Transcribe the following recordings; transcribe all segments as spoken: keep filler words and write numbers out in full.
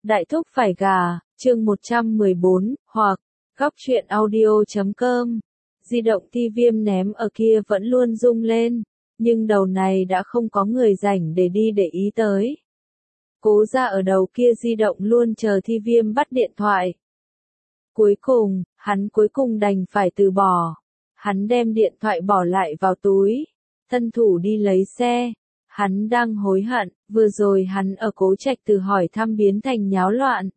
Đại thúc phải gà, chương một trăm mười bốn, hoặc, góc truyện audio chấm com. Di động ti viêm ném ở kia vẫn luôn rung lên, nhưng đầu này đã không có người rảnh để đi để ý tới. Cố ra ở đầu kia di động luôn chờ thi viêm bắt điện thoại. Cuối cùng, hắn cuối cùng đành phải từ bỏ. Hắn đem điện thoại bỏ lại vào túi, thân thủ đi lấy xe. Hắn đang hối hận, vừa rồi hắn ở Cố Trạch từ hỏi thăm biến thành nháo loạn.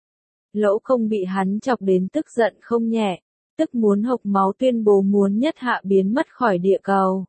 Lỗ không bị hắn chọc đến tức giận không nhẹ, tức muốn hộc máu tuyên bố muốn Nhất Hạ biến mất khỏi địa cầu.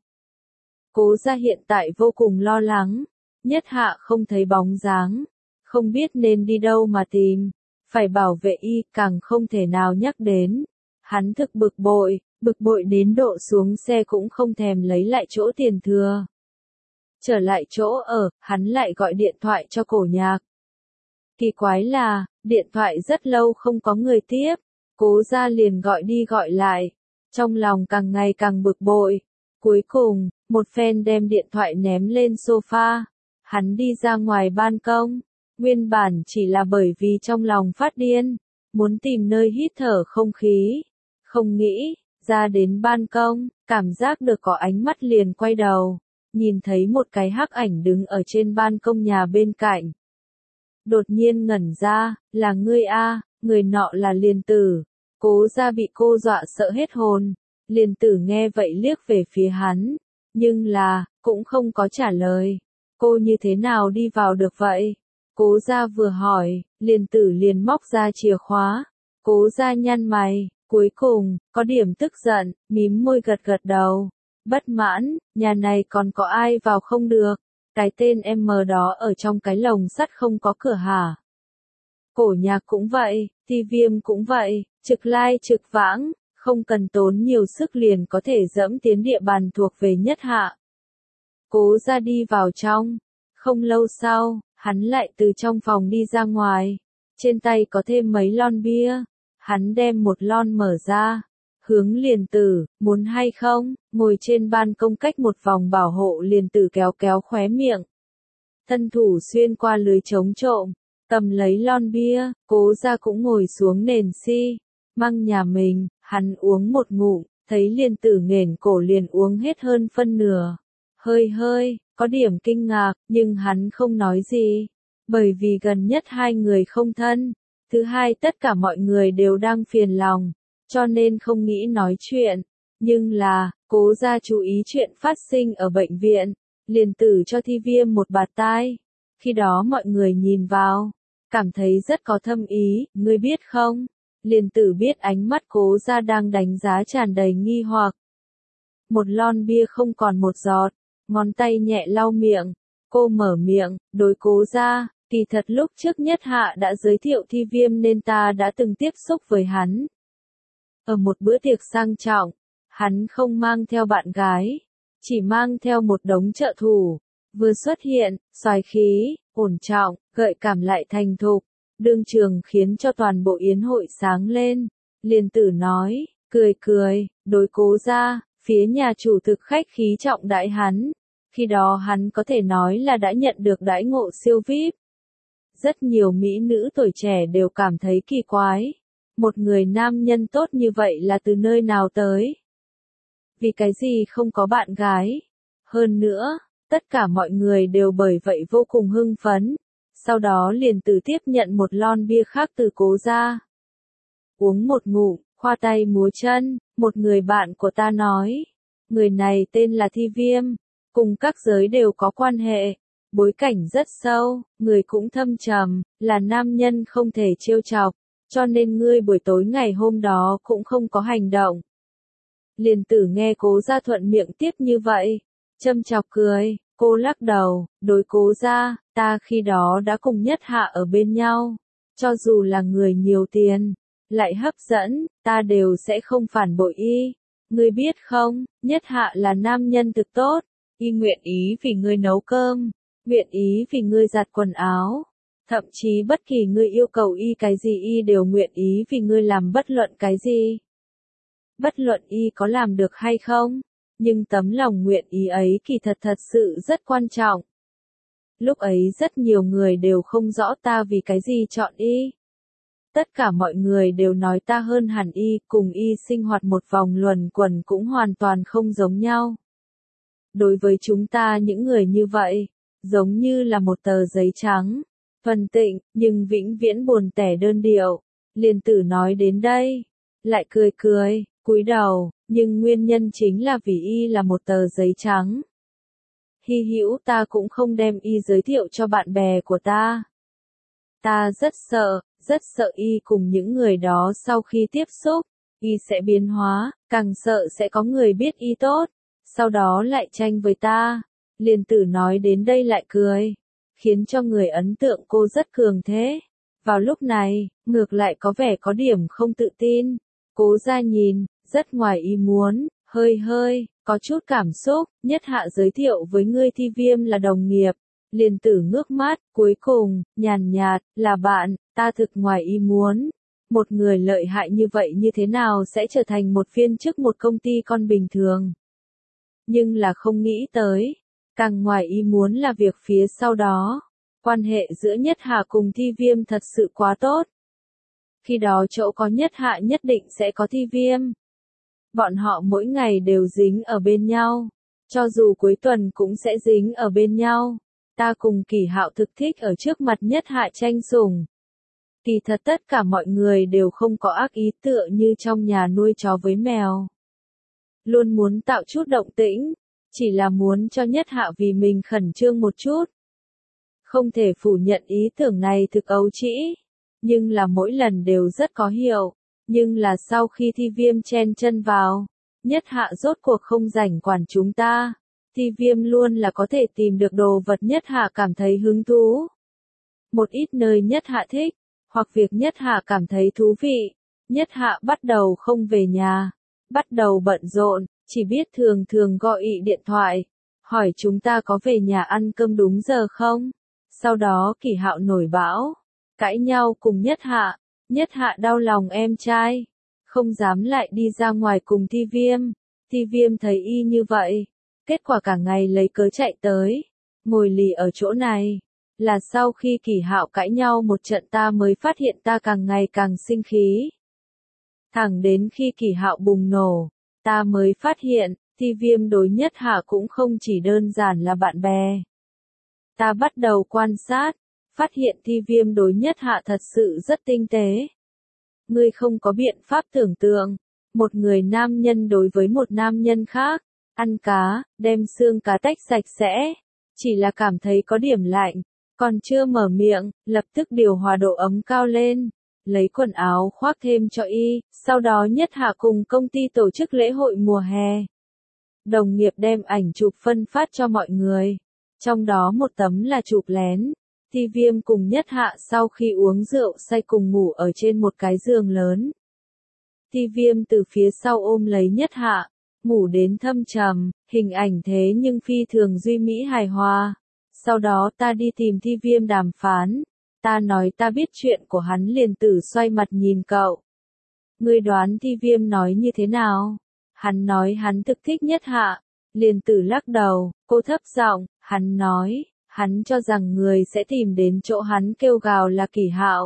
Cố gia hiện tại vô cùng lo lắng, Nhất Hạ không thấy bóng dáng, không biết nên đi đâu mà tìm, phải bảo vệ y càng không thể nào nhắc đến. Hắn thực bực bội, bực bội đến độ xuống xe cũng không thèm lấy lại chỗ tiền thừa. Trở lại chỗ ở, hắn lại gọi điện thoại cho Cổ Nhạc. Kỳ quái là, điện thoại rất lâu không có người tiếp, Cố gia liền gọi đi gọi lại, trong lòng càng ngày càng bực bội. Cuối cùng, một phen đem điện thoại ném lên sofa, hắn đi ra ngoài ban công, nguyên bản chỉ là bởi vì trong lòng phát điên, muốn tìm nơi hít thở không khí, không nghĩ, ra đến ban công, cảm giác được có ánh mắt liền quay đầu. Nhìn thấy một cái hắc ảnh đứng ở trên ban công nhà bên cạnh. Đột nhiên ngẩn ra, là ngươi a, người nọ là Liền Tử. Cố gia bị cô dọa sợ hết hồn. Liền Tử nghe vậy liếc về phía hắn, nhưng là, cũng không có trả lời. Cô như thế nào đi vào được vậy? Cố gia vừa hỏi, Liền Tử liền móc ra chìa khóa. Cố gia nhăn mày, cuối cùng, có điểm tức giận, mím môi gật gật đầu. Bất mãn, nhà này còn có ai vào không được, cái tên em đó ở trong cái lồng sắt không có cửa hả? Cổ Nhạc cũng vậy, Ti Viêm cũng vậy, trực lai trực vãng, không cần tốn nhiều sức liền có thể dẫm tiến địa bàn thuộc về Nhất Hạ. Cố ra đi vào trong, không lâu sau, hắn lại từ trong phòng đi ra ngoài, trên tay có thêm mấy lon bia, hắn đem một lon mở ra. Hướng Liền Tử, muốn hay không, ngồi trên ban công cách một vòng bảo hộ Liền Tử kéo kéo khóe miệng. Thân thủ xuyên qua lưới chống trộm, cầm lấy lon bia, Cố gia cũng ngồi xuống nền xi, măng nhà mình, hắn uống một ngụm, thấy Liền Tử nghển cổ liền uống hết hơn phân nửa. Hơi hơi, có điểm kinh ngạc, nhưng hắn không nói gì, bởi vì gần nhất hai người không thân, thứ hai tất cả mọi người đều đang phiền lòng. Cho nên không nghĩ nói chuyện, nhưng là, Cố gia chú ý chuyện phát sinh ở bệnh viện, Liền Tử cho Thi Viêm một bạt tai. Khi đó mọi người nhìn vào, cảm thấy rất có thâm ý, ngươi biết không? Liền Tử biết ánh mắt Cố gia đang đánh giá tràn đầy nghi hoặc. Một lon bia không còn một giọt, ngón tay nhẹ lau miệng, cô mở miệng, đối Cố gia, kỳ thật lúc trước Nhất Hạ đã giới thiệu Thi Viêm nên ta đã từng tiếp xúc với hắn. Ở một bữa tiệc sang trọng, hắn không mang theo bạn gái, chỉ mang theo một đống trợ thủ, vừa xuất hiện, xoái khí, ổn trọng, gợi cảm lại thành thục, đương trường khiến cho toàn bộ yến hội sáng lên. Liền Tử nói, cười cười, đối Cố gia, phía nhà chủ thực khách khí trọng đãi hắn, khi đó hắn có thể nói là đã nhận được đãi ngộ siêu vi ai pi. Rất nhiều mỹ nữ tuổi trẻ đều cảm thấy kỳ quái. Một người nam nhân tốt như vậy là từ nơi nào tới? Vì cái gì không có bạn gái? Hơn nữa, tất cả mọi người đều bởi vậy vô cùng hưng phấn. Sau đó Liền Tử tiếp nhận một lon bia khác từ Cố gia. Uống một ngụm, khoa tay múa chân, một người bạn của ta nói. Người này tên là Thi Viêm, cùng các giới đều có quan hệ. Bối cảnh rất sâu, người cũng thâm trầm, là nam nhân không thể trêu chọc. Cho nên ngươi buổi tối ngày hôm đó cũng không có hành động. Liền Tử nghe Cố gia thuận miệng tiếp như vậy, châm chọc cười, cô lắc đầu, đối Cố gia, ta khi đó đã cùng Nhất Hạ ở bên nhau, cho dù là người nhiều tiền, lại hấp dẫn, ta đều sẽ không phản bội y. Ngươi biết không, Nhất Hạ là nam nhân thực tốt, y nguyện ý vì ngươi nấu cơm, nguyện ý vì ngươi giặt quần áo. Thậm chí bất kỳ ngươi yêu cầu y cái gì y đều nguyện ý vì ngươi làm bất luận cái gì. Bất luận y có làm được hay không, nhưng tấm lòng nguyện ý ấy kỳ thật thật sự rất quan trọng. Lúc ấy rất nhiều người đều không rõ ta vì cái gì chọn y. Tất cả mọi người đều nói ta hơn hẳn y, cùng y sinh hoạt một vòng luẩn quẩn cũng hoàn toàn không giống nhau. Đối với chúng ta những người như vậy, giống như là một tờ giấy trắng, thuần tịnh, nhưng vĩnh viễn buồn tẻ đơn điệu. Liên Tử nói đến đây, lại cười cười, cúi đầu, nhưng nguyên nhân chính là vì y là một tờ giấy trắng. Hy hữu ta cũng không đem y giới thiệu cho bạn bè của ta. Ta rất sợ, rất sợ y cùng những người đó sau khi tiếp xúc, y sẽ biến hóa, càng sợ sẽ có người biết y tốt, sau đó lại tranh với ta. Liên Tử nói đến đây lại cười, khiến cho người ấn tượng cô rất cường thế. Vào lúc này, ngược lại có vẻ có điểm không tự tin. Cố Gia nhìn, rất ngoài ý muốn, hơi hơi, có chút cảm xúc, Nhất Hạ giới thiệu với ngươi Thi Viêm là đồng nghiệp. Liên Tử ngước mắt, cuối cùng, nhàn nhạt, là bạn, ta thực ngoài ý muốn. Một người lợi hại như vậy như thế nào sẽ trở thành một viên chức một công ty con bình thường. Nhưng là không nghĩ tới, càng ngoài ý muốn là việc phía sau đó. Quan hệ giữa Nhất Hạ cùng Thi Viêm thật sự quá tốt. Khi đó chỗ có Nhất Hạ nhất định sẽ có Thi Viêm. Bọn họ mỗi ngày đều dính ở bên nhau. Cho dù cuối tuần cũng sẽ dính ở bên nhau. Ta cùng Kỳ Hạo thực thích ở trước mặt Nhất Hạ tranh sủng. Kỳ thật tất cả mọi người đều không có ác ý tựa như trong nhà nuôi chó với mèo. Luôn muốn tạo chút động tĩnh, chỉ là muốn cho Nhất Hạ vì mình khẩn trương một chút. Không thể phủ nhận ý tưởng này thực ấu trĩ, nhưng là mỗi lần đều rất có hiệu. Nhưng là sau khi Thi Viêm chen chân vào, Nhất Hạ rốt cuộc không rảnh quản chúng ta. Thi Viêm luôn là có thể tìm được đồ vật Nhất Hạ cảm thấy hứng thú. Một ít nơi Nhất Hạ thích, hoặc việc Nhất Hạ cảm thấy thú vị. Nhất Hạ bắt đầu không về nhà, bắt đầu bận rộn, chỉ biết thường thường gọi ị điện thoại, hỏi chúng ta có về nhà ăn cơm đúng giờ không. Sau đó Kỳ Hạo nổi bão, cãi nhau cùng Nhất Hạ. Nhất Hạ đau lòng em trai, không dám lại đi ra ngoài cùng Thi Viêm. Thi Viêm thấy y như vậy, kết quả cả ngày lấy cớ chạy tới, ngồi lì ở chỗ này. Là sau khi Kỳ Hạo cãi nhau một trận ta mới phát hiện ta càng ngày càng sinh khí. Thẳng đến khi Kỳ Hạo bùng nổ, ta mới phát hiện, Thi Viêm đối Nhất Hạ cũng không chỉ đơn giản là bạn bè. Ta bắt đầu quan sát, phát hiện Thi Viêm đối Nhất Hạ thật sự rất tinh tế. Ngươi không có biện pháp tưởng tượng, một người nam nhân đối với một nam nhân khác, ăn cá, đem xương cá tách sạch sẽ, chỉ là cảm thấy có điểm lạnh, còn chưa mở miệng, lập tức điều hòa độ ấm cao lên, lấy quần áo khoác thêm cho y, sau đó Nhất Hạ cùng công ty tổ chức lễ hội mùa hè. Đồng nghiệp đem ảnh chụp phân phát cho mọi người, trong đó một tấm là chụp lén. Thi Viêm cùng Nhất Hạ sau khi uống rượu say cùng ngủ ở trên một cái giường lớn. Thi Viêm từ phía sau ôm lấy Nhất Hạ, ngủ đến thâm trầm, hình ảnh thế nhưng phi thường duy mỹ hài hòa. Sau đó ta đi tìm Thi Viêm đàm phán, ta nói ta biết chuyện của hắn. Liên Tử xoay mặt nhìn cậu. Ngươi đoán Thi Viêm nói như thế nào? Hắn nói hắn thực thích Nhất Hạ. Liên Tử lắc đầu, cô thấp giọng, hắn nói. Hắn cho rằng người sẽ tìm đến chỗ hắn kêu gào là Kỳ Hạo.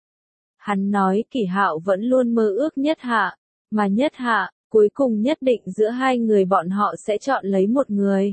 Hắn nói Kỳ Hạo vẫn luôn mơ ước Nhất Hạ, mà Nhất Hạ, cuối cùng nhất định giữa hai người bọn họ sẽ chọn lấy một người.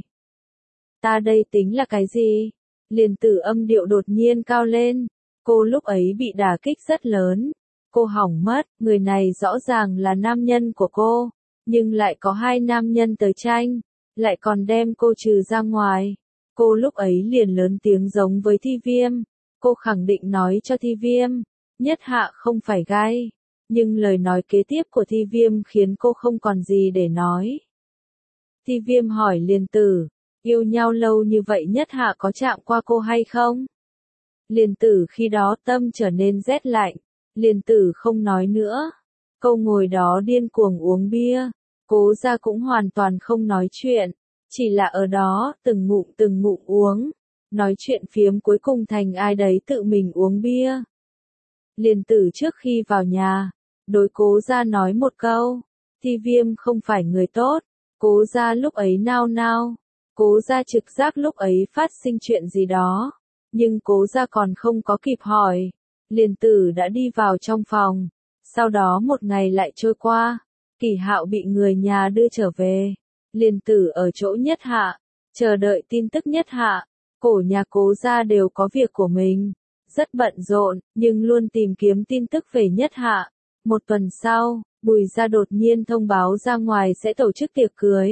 Ta đây tính là cái gì? Liên Tử âm điệu đột nhiên cao lên, cô lúc ấy bị đả kích rất lớn. Cô hỏng mất, người này rõ ràng là nam nhân của cô, nhưng lại có hai nam nhân tới tranh, lại còn đem cô trừ ra ngoài. Cô lúc ấy liền lớn tiếng giống với Thi Viêm. Cô khẳng định nói cho Thi Viêm, Nhất Hạ không phải gay. Nhưng lời nói kế tiếp của Thi Viêm khiến cô không còn gì để nói. Thi Viêm hỏi Liên Tử, yêu nhau lâu như vậy Nhất Hạ có chạm qua cô hay không? Liên Tử khi đó tâm trở nên rét lạnh. Liên Tử không nói nữa. Cô ngồi đó điên cuồng uống bia. Cố Gia cũng hoàn toàn không nói chuyện. Chỉ là ở đó, từng ngụm từng ngụm uống, nói chuyện phiếm cuối cùng thành ai đấy tự mình uống bia. Liên Tử trước khi vào nhà, đối Cố Gia nói một câu, Thi Viêm không phải người tốt. Cố Gia lúc ấy nao nao, Cố Gia trực giác lúc ấy phát sinh chuyện gì đó, nhưng Cố Gia còn không có kịp hỏi, liền tử đã đi vào trong phòng. Sau đó một ngày lại trôi qua, Kỷ Hạo bị người nhà đưa trở về, liền tử ở chỗ Nhất Hạ, chờ đợi tin tức Nhất Hạ. Cổ nhà Cố Gia đều có việc của mình, rất bận rộn, nhưng luôn tìm kiếm tin tức về Nhất Hạ. Một tuần sau, Bùi Gia đột nhiên thông báo ra ngoài sẽ tổ chức tiệc cưới.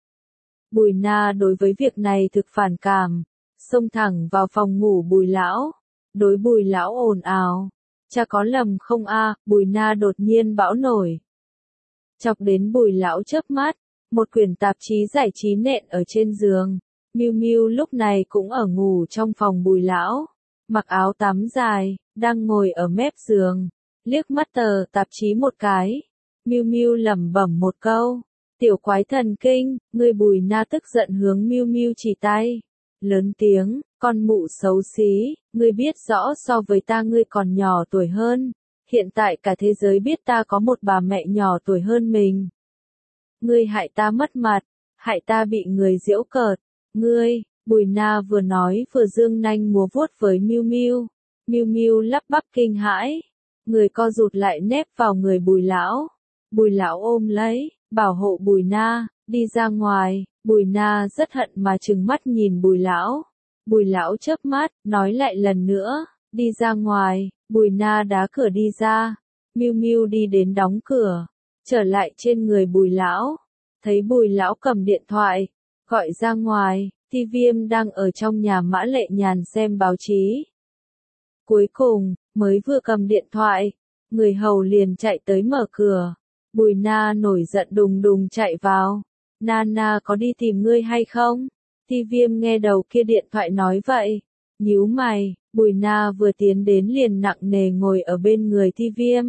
Bùi Na đối với việc này thực phản cảm, xông thẳng vào phòng ngủ Bùi Lão, đối Bùi Lão ồn ào. Cha có lầm không a? Bùi Na đột nhiên bão nổi. Chọc đến Bùi Lão chớp mắt, một quyển tạp chí giải trí nện ở trên giường. Miu Miu lúc này cũng ở ngủ trong phòng Bùi Lão, mặc áo tắm dài, đang ngồi ở mép giường, liếc mắt tờ tạp chí một cái. Miu Miu lẩm bẩm một câu, tiểu quái thần kinh, ngươi. Bùi Na tức giận hướng Miu Miu chỉ tay, lớn tiếng, con mụ xấu xí, ngươi biết rõ so với ta ngươi còn nhỏ tuổi hơn, hiện tại cả thế giới biết ta có một bà mẹ nhỏ tuổi hơn mình. Ngươi hại ta mất mặt, hại ta bị người giễu cợt, ngươi. Bùi Na vừa nói vừa giương nanh múa vuốt với Miu Miu. Miu Miu lắp bắp kinh hãi, người co rụt lại nép vào người Bùi Lão. Bùi Lão ôm lấy, bảo hộ Bùi Na, đi ra ngoài. Bùi Na rất hận mà trừng mắt nhìn Bùi Lão. Bùi Lão chớp mắt, nói lại lần nữa, đi ra ngoài. Bùi Na đá cửa đi ra. Miu Miu đi đến đóng cửa, trở lại trên người Bùi Lão, thấy Bùi Lão cầm điện thoại, gọi ra ngoài. Ti Viêm đang ở trong nhà Mã Lệ Nhàn xem báo chí. Cuối cùng, mới vừa cầm điện thoại, người hầu liền chạy tới mở cửa. Bùi Na nổi giận đùng đùng chạy vào. Nana có đi tìm ngươi hay không? Ti Viêm nghe đầu kia điện thoại nói vậy, nhíu mày. Bùi Na vừa tiến đến liền nặng nề ngồi ở bên người Ti Viêm.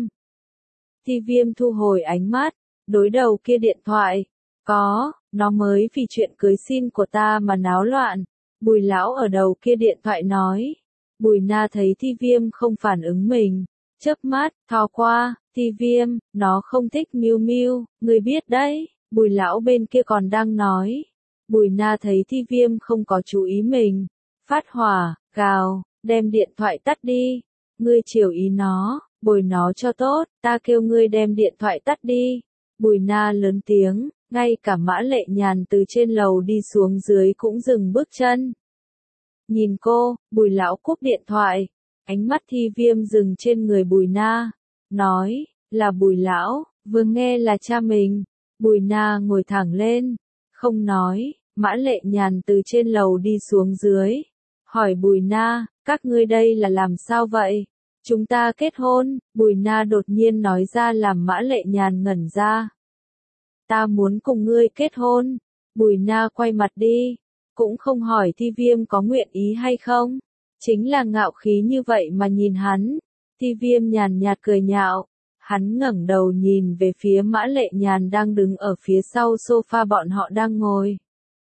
Ti Viêm thu hồi ánh mắt, đối đầu kia điện thoại. Có, nó mới vì chuyện cưới xin của ta mà náo loạn. Bùi Lão ở đầu kia điện thoại nói. Bùi Na thấy Ti Viêm không phản ứng mình, chớp mắt, thò qua. Ti Viêm, nó không thích Miu Miu, ngươi biết đấy. Bùi Lão bên kia còn đang nói. Bùi Na thấy Ti Viêm không có chú ý mình, phát hỏa, gào, đem điện thoại tắt đi. Ngươi chiều ý nó, bồi nó cho tốt, ta kêu ngươi đem điện thoại tắt đi. Bùi Na lớn tiếng, ngay cả Mã Lệ Nhàn từ trên lầu đi xuống dưới cũng dừng bước chân. Nhìn cô, Bùi Lão cúp điện thoại, ánh mắt Ti Viêm dừng trên người Bùi Na, nói, là Bùi Lão, vừa nghe là cha mình. Bùi Na ngồi thẳng lên, không nói. Mã Lệ Nhàn từ trên lầu đi xuống dưới, hỏi Bùi Na, các ngươi đây là làm sao vậy? Chúng ta kết hôn. Bùi Na đột nhiên nói ra làm Mã Lệ Nhàn ngẩn ra. Ta muốn cùng ngươi kết hôn. Bùi Na quay mặt đi, cũng không hỏi Ti Viêm có nguyện ý hay không. Chính là ngạo khí như vậy mà nhìn hắn. Ti Viêm nhàn nhạt cười nhạo. Hắn ngẩng đầu nhìn về phía Mã Lệ Nhàn đang đứng ở phía sau sofa bọn họ đang ngồi.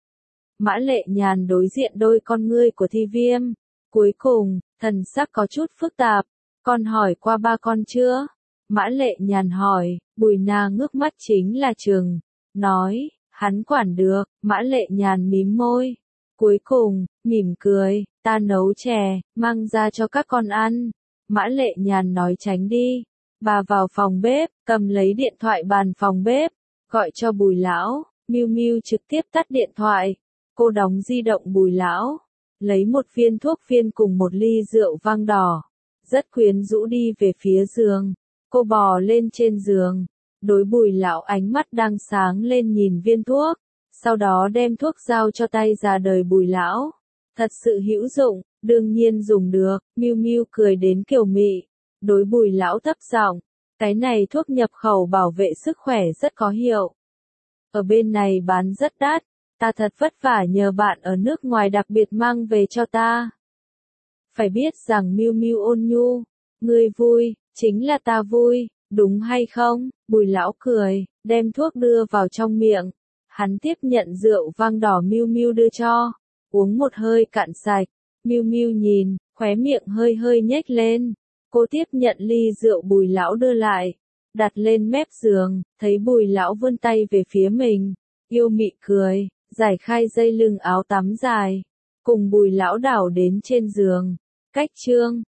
Mã Lệ Nhàn đối diện đôi con ngươi của Ti Viêm. Cuối cùng, thần sắc có chút phức tạp. Con hỏi qua ba con chưa? Mã Lệ Nhàn hỏi. Bùi Na ngước mắt chính là Trừng. Nói, hắn quản được. Mã Lệ Nhàn mím môi. Cuối cùng, mỉm cười, ta nấu chè, mang ra cho các con ăn. Mã Lệ Nhàn nói tránh đi. Bà vào phòng bếp, cầm lấy điện thoại bàn phòng bếp, gọi cho Bùi Lão. Miu Miu trực tiếp tắt điện thoại. Cô đóng di động Bùi Lão, lấy một viên thuốc phiên cùng một ly rượu vang đỏ, rất quyến rũ đi về phía giường. Cô bò lên trên giường, đối Bùi Lão ánh mắt đang sáng lên nhìn viên thuốc, sau đó đem thuốc giao cho tay già đời Bùi Lão. Thật sự hữu dụng, đương nhiên dùng được. Miu Miu cười đến kiều mị, đối Bùi Lão thấp giọng, cái này thuốc nhập khẩu bảo vệ sức khỏe rất có hiệu. Ở bên này bán rất đắt. Ta thật vất vả nhờ bạn ở nước ngoài đặc biệt mang về cho ta. Phải biết rằng Miu Miu ôn nhu, ngươi vui, chính là ta vui, đúng hay không? Bùi Lão cười, đem thuốc đưa vào trong miệng. Hắn tiếp nhận rượu vang đỏ Miu Miu đưa cho, uống một hơi cạn sạch. Miu Miu nhìn, khóe miệng hơi hơi nhếch lên. Cô tiếp nhận ly rượu Bùi Lão đưa lại, đặt lên mép giường, thấy Bùi Lão vươn tay về phía mình, yêu mị cười. giải khai dây lưng áo tắm dài, cùng Bùi lão đảo đến trên giường. Cách chương